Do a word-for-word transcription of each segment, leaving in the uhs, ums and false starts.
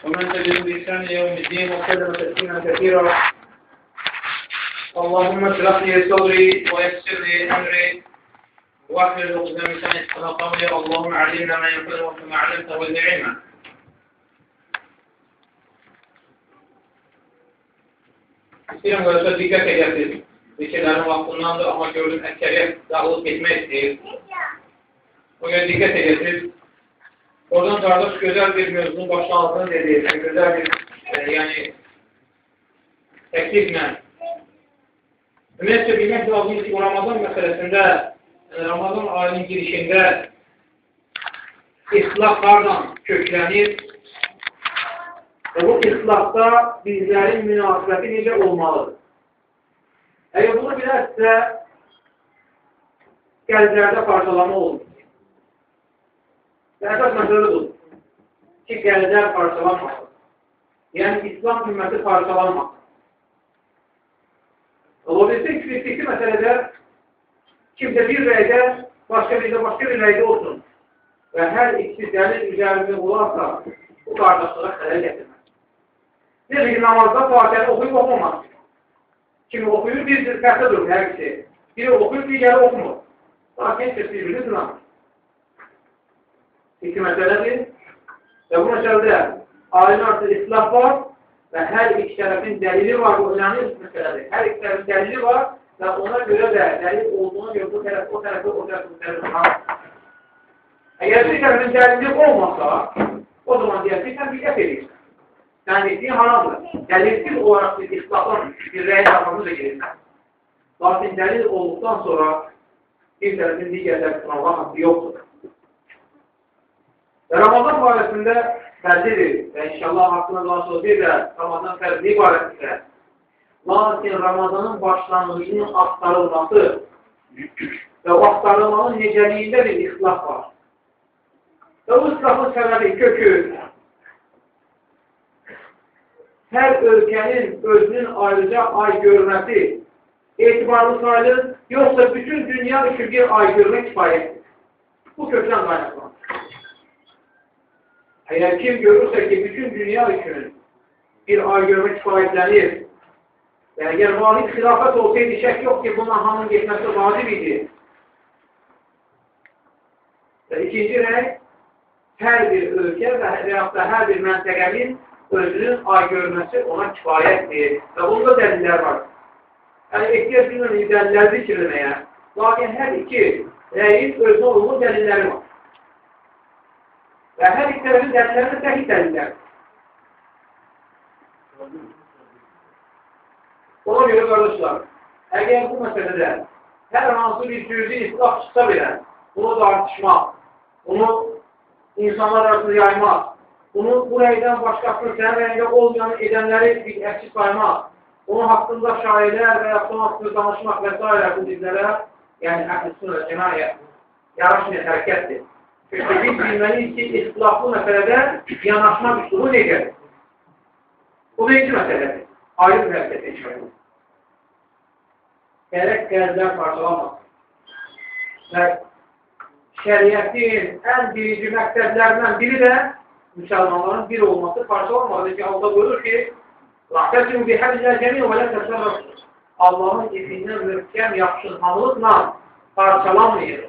ومن تجد بإحسان يوم الدين وسلم تسليما كثيرا. اللهم اشرح لي صدري ويسر لي أمري واحلل عقدة من لساني يفقهوا قولي. اللهم علمنا ما ينفعنا وما علمته وزدنا علما. İstəyirəm qardaşlar, diqqət edəsiniz. Zikirlərin vaxtındandır, amma gördüm əksəriyyət dağılıb getmək istəyir. O görə diqqət edəsiniz. Oradan qardaş gözəl bir mövzunun başlanğıcını dedi, yəni, gözəl bir e, yəni, təkliflə. Ümumiyyətlə, bilmək lazım ki, Ramazan məsələsində, yəni, Ramazan ayının girişində islahlarla köklənir. Və bu islahda bizlərin münasibəti necə olmalıdır? Əgər bunu bilərsə, qəlblərdə parçalama olur. Və əsas məsələ budur ki, qəlblər parçalanmasın. Yəni, İslam ümməti parçalanmasın. Ola bilsin ki, fikri məsələdə kimdə bir rəydə, başqa birdə başqa bir rəydə olsun və hər ikisi dəlil üzərində olarsa, bu qardaşlığa xələl gətirmez. Necə ki, namazda Fatihəni oxuyub oxumaz. Kimi oxuyur, bir fərqdə durur hər ikisi. Biri oxuyur, digəri oxumur. Lakin heç bir-birini sınamır. İki məsələdir. Və bu məsələdə alim artıq islah var və hər iki tərəfin dəlili var, bu önemli məsələdir. Hər iki tərəfin dəlili var və ona görə də dəlil olduğuna görə bu tərəf, o tərəfi, o tərəfi, o tərəfi. Əgər bir tərəfin dəlili olmasa, o zaman deyəsin, sən biqət edirsən. Sən etdiyin haramdır. Dəlilsiz olaraq bir islahdan bir rəy tapmamız da gerirsən. Lakin dəlil olduqdan sonra bir tərəfin digər tərəfin Allah haqqı yoxdur. Və Ramazan barəsində fərzidir və inşallah haqqında daha sonra bir də Ramazan fərzliyi barəsində. Lakin Ramazanın başlanğıcının axtarılması və o axtarılmanın necəliyində bir islah var. Və bu islahın səbəbi, kökü hər ölkənin özünün ayrıca ay görməsi etibarlı sayılır, yoxsa bütün dünya üçün bir ay görmək kifayətdir. Bu kökdən qaynaqlanır. Əgər kim görürsə ki, bütün dünya üçün bir ay görmək kifayətlənir və əgər valid xilafət olsaydı, şək yox ki, buna hamının getməsi vacib idi. Və ikinci rəy, hər bir ölkə və yaxud da hər bir məntəqənin özünün ay görməsi ona kifayətdir və bunda dəlillər var. Yəni, ehtiyac bilməyən dəlillər zikirləməyə, lakin hər iki rəyin özünə uyğun dəlilləri var. Və hər iki tərəfin dəlilləri də səhih dəlillərdir. Ona görə, qardaşlar, əgər bu məsələdə hər hansı bir cüzi islah çıxsa belə, bunu tartışmaq, bunu insanlar arasında yaymaq, bunu bu rəydən başqasının sənin rəyində olmayanı edənləri bir əksi saymaq, onun haqqında şairlər və ya son haqqında danışmaq və s. bu bizlərə, yəni əhl-i-sünə və cəmayə yaraşmayan hərəkətdir. Çünki biz bilməliyik ki, istilaflı məsələdə yanaşma üslubu necədir? Bu birinci məsələdir. Ayrı bir hərəkət etməlidir. Gərək qəlblər parçalanmasın. Və şəriətin ən birinci məqsədlərindən biri də müsəlmanların bir olması parçalanmalıdır ki, Allah buyurur ki, "Vəhtəsim bihəbbillah cəmiyyən və lə təşərrəf." Allahın izindən möhkəm yapışılmalıqla parçalanmayır.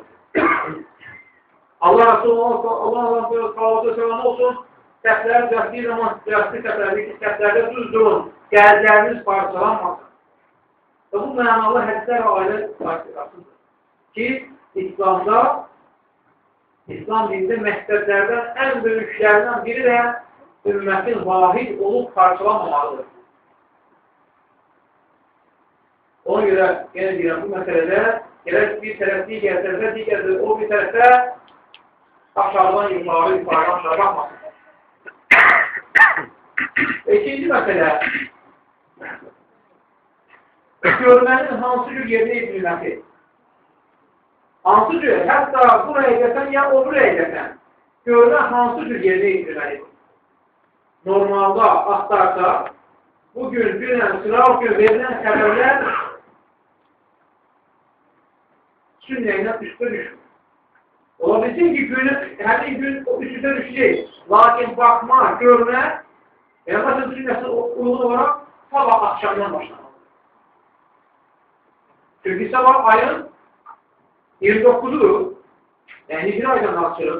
Allah Resulü Allah Resulü selam olsun, səhvlər cəhdiyi zaman cəhdi səhvlərdəki səhvlərdə düz durun, qəlbləriniz parçalanmasın. Və bu mənalı hədislər və ailə parçalasıdır ki, İslamda İslam dində məqsədlərdən ən böyüklərdən biri də ümmətin vahid olub parçalanmamalıdır. Ona görə, yenə deyirəm, bu məsələdə gələk bir tərəf digər tərəfə, digər o bir tərəfə aşağıdan yuxarı, yuxarıdan aşağı baxmasın. İkinci məsələ, görmənin hansı cür yerinə edilməsi. Hansı cür, hətta bu rəydəsən ya o bu rəydəsən, görmə hansı cür yerinə edilməlidir. Normalda, axtarsa, bugün, günən, sınav gün verilən xəbərlər sünnəylə üstə düşür. Ola bilsin ki, günü, həmin gün o üstə düşecək. Lakin baxma, görmə Peyğəmbər sünnəsi uyğun olaraq sabah axşamdan başlanır. Çünki sabah ayın iyirmi dokkuzudur. Yəni hicri aydan açılır.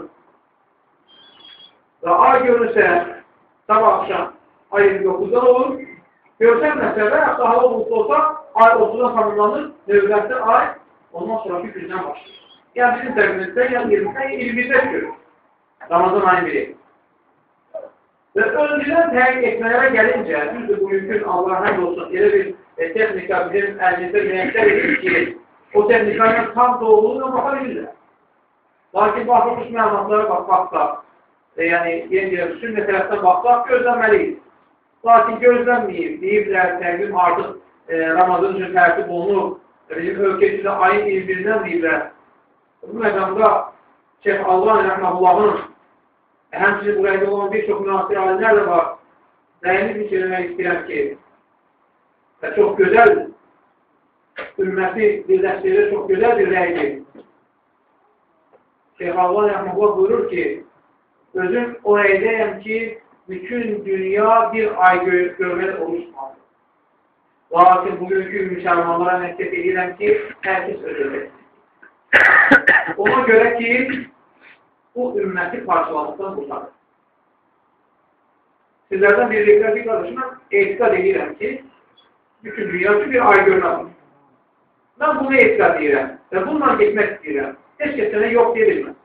Və ay görürsə sabah axşam ay iyirmi doqquzdan olur. Görsənməsə və daha olursa olsa ay otuzdan tamamlanır. Növbəti ay ondan sonraki gündən başlayır. Yəni bizim təqvimimizdə yəni iyirmidən iyirmi birdə görür. Ramazan ayın biri. Və öncədən təyin etmələrə gəlincə, düzdür bu mümkün Allah həmd olsun, elə bir e, texnika bizim əlimizdə yönəklər edir ki, o texnikayla tam doğruluğuna baxa bilirlər. Lakin baxılmış məlumatlara bax, baxsaq, e, yəni yeni deyək, sünnə tərəfdən baxsaq, gözlənməliyik. Lakin gözlənməyib, deyiblər, təqvim artıq e, Ramazan üçün tərtib olunur, bizim ölkəsində ayın iyirmi birindən deyiblər. Bu məqamda Şeyh Allah Rəhməhullahın həmçinin bu rəydə olan bir çox münasir alimlər də var. Dəyini bir söyləmək istəyirəm ki, və çox gözəl, ümməti birləşdirir, çox gözəl bir rəydir. Şeyh Allah Rəhməhullah buyurur ki, özüm o rəydəyəm ki, bütün dünya bir ay görməli oluşmalıdır. Lakin bugünkü müsəlmanlara nəsiyyət edirəm ki, hər kəs özür. Ona görə ki, bu ümməti parçalanıqdan qurtarır. Sizlərdən bir rəqəti qardaşına etiqad edirəm ki, bütün dünya üçün bir ay görünür. Mən bunu etiqad edirəm və bununla getmək istəyirəm. Heç kəs sənə yox deyə bilməz.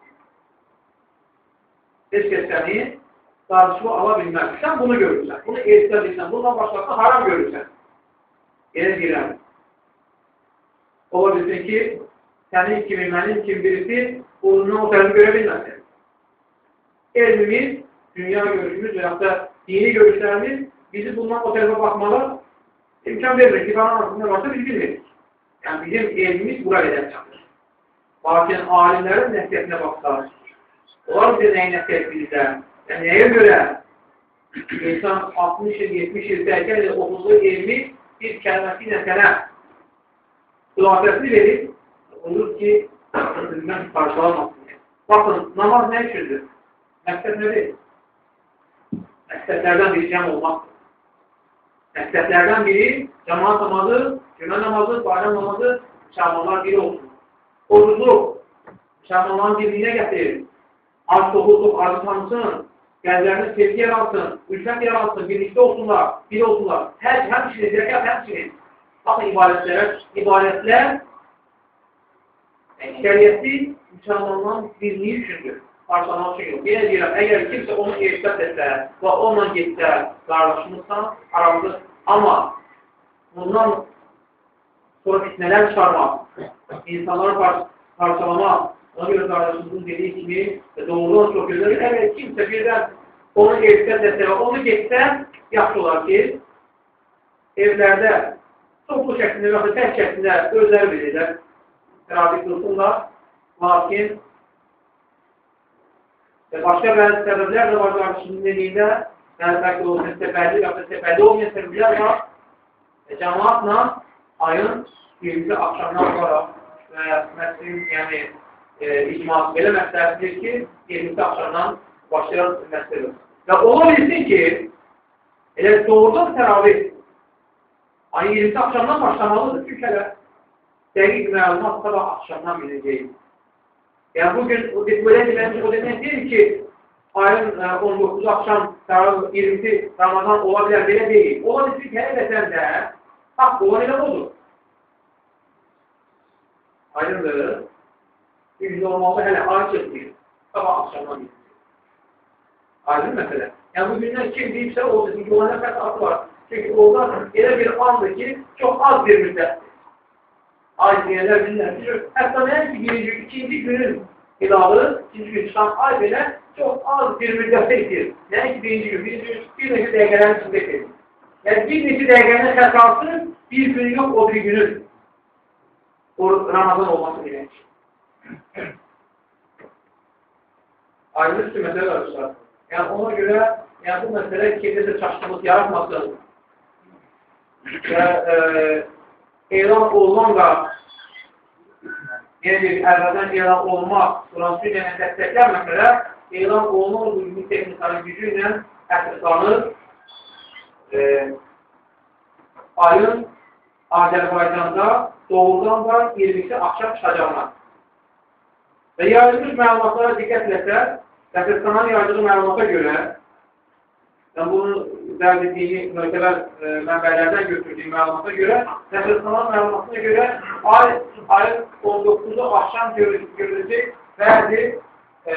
Heç kəs səni qarşılığı ala bilməz. Sən bunu görürsən, bunu etiqad edirsən, bununla başlasın, haram görürsən. Elə deyirəm. Ola bilsin ki, sənin kimi, mənim kimi birisi bununla o tərəfi görə bilməsin. Elmimiz, dünya görüşümüz və yaxud da dini görüşlərimiz bizi bundan o tərəfə baxmalı imkan verir ki, bana arasında varsa biz bilmirik. Yəni bizim elmimiz buraya edək çatır. Lakin alimlərin nəsiyyətinə baxsaq, onlar bize nəyi nəsiyyət bilirlər? Yəni nəyə görə insan altmış il, yetmiş il, səksən il, otuzlu elmi bir kəlməsi ilə sənə xülasəsini verir, olur ki, ümmet parçalanmasın. Bakın, namaz nə üçündür? Məqsəd nədir? Məqsədlərdən biri cəm olmaqdır. Məqsədlərdən biri cəmaat namazı, cümə namazı, bayram namazı, müsəlmanlar biri olsun. Orucluq, müsəlmanların birliyinə gətirir. Az toxuzluq, arzu tanısın, qəlblərinin sevgi yaransın, ülfət yaransın, birlikdə olsunlar, biri olsunlar. Hər həmçinin, zəkat həmçinin. Baxın, ibadətlərə, ibadətlər şəriyyəti müsəlmanların birliyi üçündür. Parçalamaq üçün yox. Yenə deyirəm, əgər kimsə onu etiqad etsə və onunla getsə, qardaşımızsan, aramızdır. Amma bundan sonra fitnələr çıxarmaq, insanları par parçalamaq, ona görə qardaşımızın dediyi kimi doğrudan çox gözəlir. Əgər kimsə birdən onu etiqad etsə və onu getsə, yaxşı olar ki, evlərdə toplu şəklində və tək şəklində özləri bilirlər, təravih qılsınlar, lakin və başqa bəzi səbəblər də var qarşının dediyində, bəzi olsun səbəbli və səbəbli olmayan səbəblər var. Cəmaatla ayın iyirmisi axşamdan sonra və məsəlin, yəni e, icması belə məsləhətdir ki, iyirmisi axşamdan başlayan məsələdir. Və ola bilsin ki, elə doğrudan təravih ayın iyirmisi axşamdan başlamalıdır. Çünki hələ dəqiq məlumat sabah axşamdan biləcəyik. Yəni bugün belə deməmiş o demək deyil ki, ayın on dokkuzu axşam iyirmisi Ramazan ola bilər, belə deyil. Ola bilsin ki, həqiqətən də haqq olan elə odur. Aydındır. Biz normalda hələ ay çıxmayır. Sabah axşamdan bilir. Aydın məsələ. Yəni bugündən kim deyibsə, o desin ki, ona nə fəsatı var. Çünki oradan elə bir andır ki, çox az bir müddətdir. Ay deyənlər bilirlər ki, hətta nəyə ki, birinci, ikinci günün hilalı, ikinci gün çıxan ay belə çox az bir müddətdə itir. Nəyə ki, birinci gün, birinci gün, bir neçə dəqiqələrin içində itir. Yəni, bir neçə dəqiqənin xəsası bir gün yox, o bir günün o Ramazan olması demək. Ayrı üstü məsələ qarşılar. Yəni, ona görə, yəni, bu məsələ kimdəsə çaşqınlıq yaratmasın və e, elan olunan da yenə bir əvvəldən elan olmaq, Quran sünnəyə dəstəklər məsələ, elan olunan bu texnikanın gücü ilə əsaslanır e, ayın Azərbaycanda doğrudan da iyirmisi axşam çıxacaqlar. Və yayılmış məlumatlara diqqət etsək, Qəsəstanın yaydığı məlumata görə, yəni bunu dərd etdiyini möhtəbər e, mənbələrdən götürdüyüm məlumata görə, Qəsəstanın məlumatına görə ay, ayın on doqquzu axşam görüləcək bəzi e,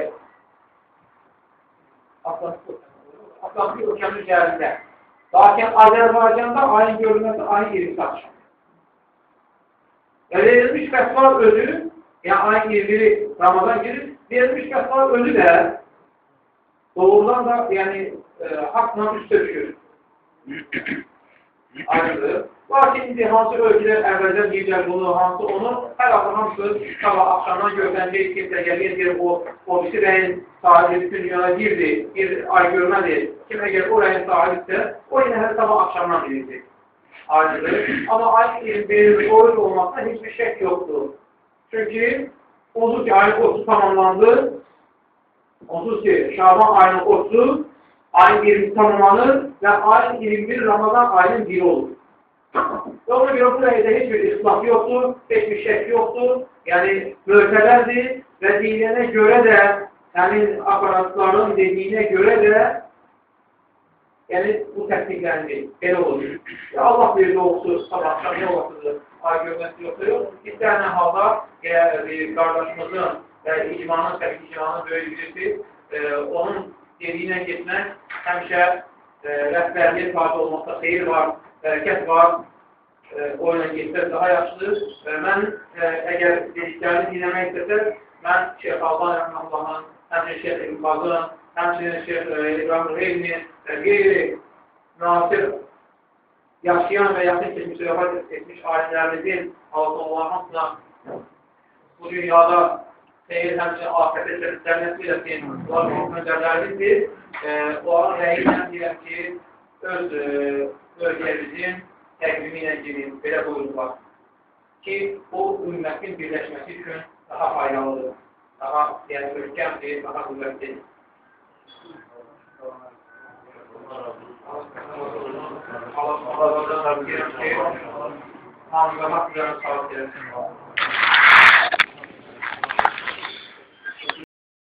Atlantik okeanın üzərində. Lakin Azərbaycanda ayın görülməsi ayın iyirmisi axşam. Yəni, verilmiş fəsva özü, yəni ayın iyirmisi Ramazan girir, verilmiş fəsva özü də doğrudan da, yəni, e, haqla üstə düşür. Ayrıdır. Lakin indi hansı ölkələr əvvəldən deyəcək bunu, hansı onu, hər hafta hamısı sabah axşamdan gözlənəcək, kimsə gəlir, deyir, o, o birisi rəyin sahibi bütün dünyada girdi, bir ay görmədi. Kim əgər o rəyin sahibisə, o yine hər sabah axşamdan bilirdi. Ayrıdır. Amma ayın iyirmi biri oruç olmasına hiçbir şək yoxdur. Çünki onsuz ki, ayın orucu tamamlandı, onsuz ki, Şaban ayının orucu, ayın iyirmisi tamamlanır və ayın iyirmi biri Ramazan ayının biri olur. Ona görə bu rəydə heç bir islah yoxdur, heç bir şək yoxdur, yəni möhtəbərdir və deyilənə görə də, həmin aparatların dediyinə görə də, yəni bu təsdiqləndi, belə olur. Allah bir doğrusu, sabah axşam nə olasıdır, ay görməsi yoxdur, yox. İstənən halda qardaşımızın və icmanın, təbii icmanın böyük birisi, e, onun dediyinə getmək, həmişə e, rəhbərliyə tabi olmaqda xeyir var, hərəkət var, e, o ilə getmək daha yaxşıdır. E, mən e, əgər dediklərini dinləmək istəsək, mən Şeyx Alban Rəhməllahın, həmçinin Şeyx İlbazın, həmçinin Şeyx İbrahim Reyni və qeyri nasir yaşayan və yaxın keçmiş, rəfat etmiş alimlərimizin Allah hamısına bu dünyada xeyir həmçinin afətə sərnəsi eləsin, bunlar mühümlərimizdir. Onların rəyindən deyəm ki, öz bölgəmizin təqvimi ilə girin, belə buyururlar ki, bu ümmətin birləşməsi üçün daha faydalıdır, daha yəni möhkəmdir, daha qüvvətdir. Allah-u Teala'dan da deyirəm ki, hamıza haqq üzərində sağlıq eləsin.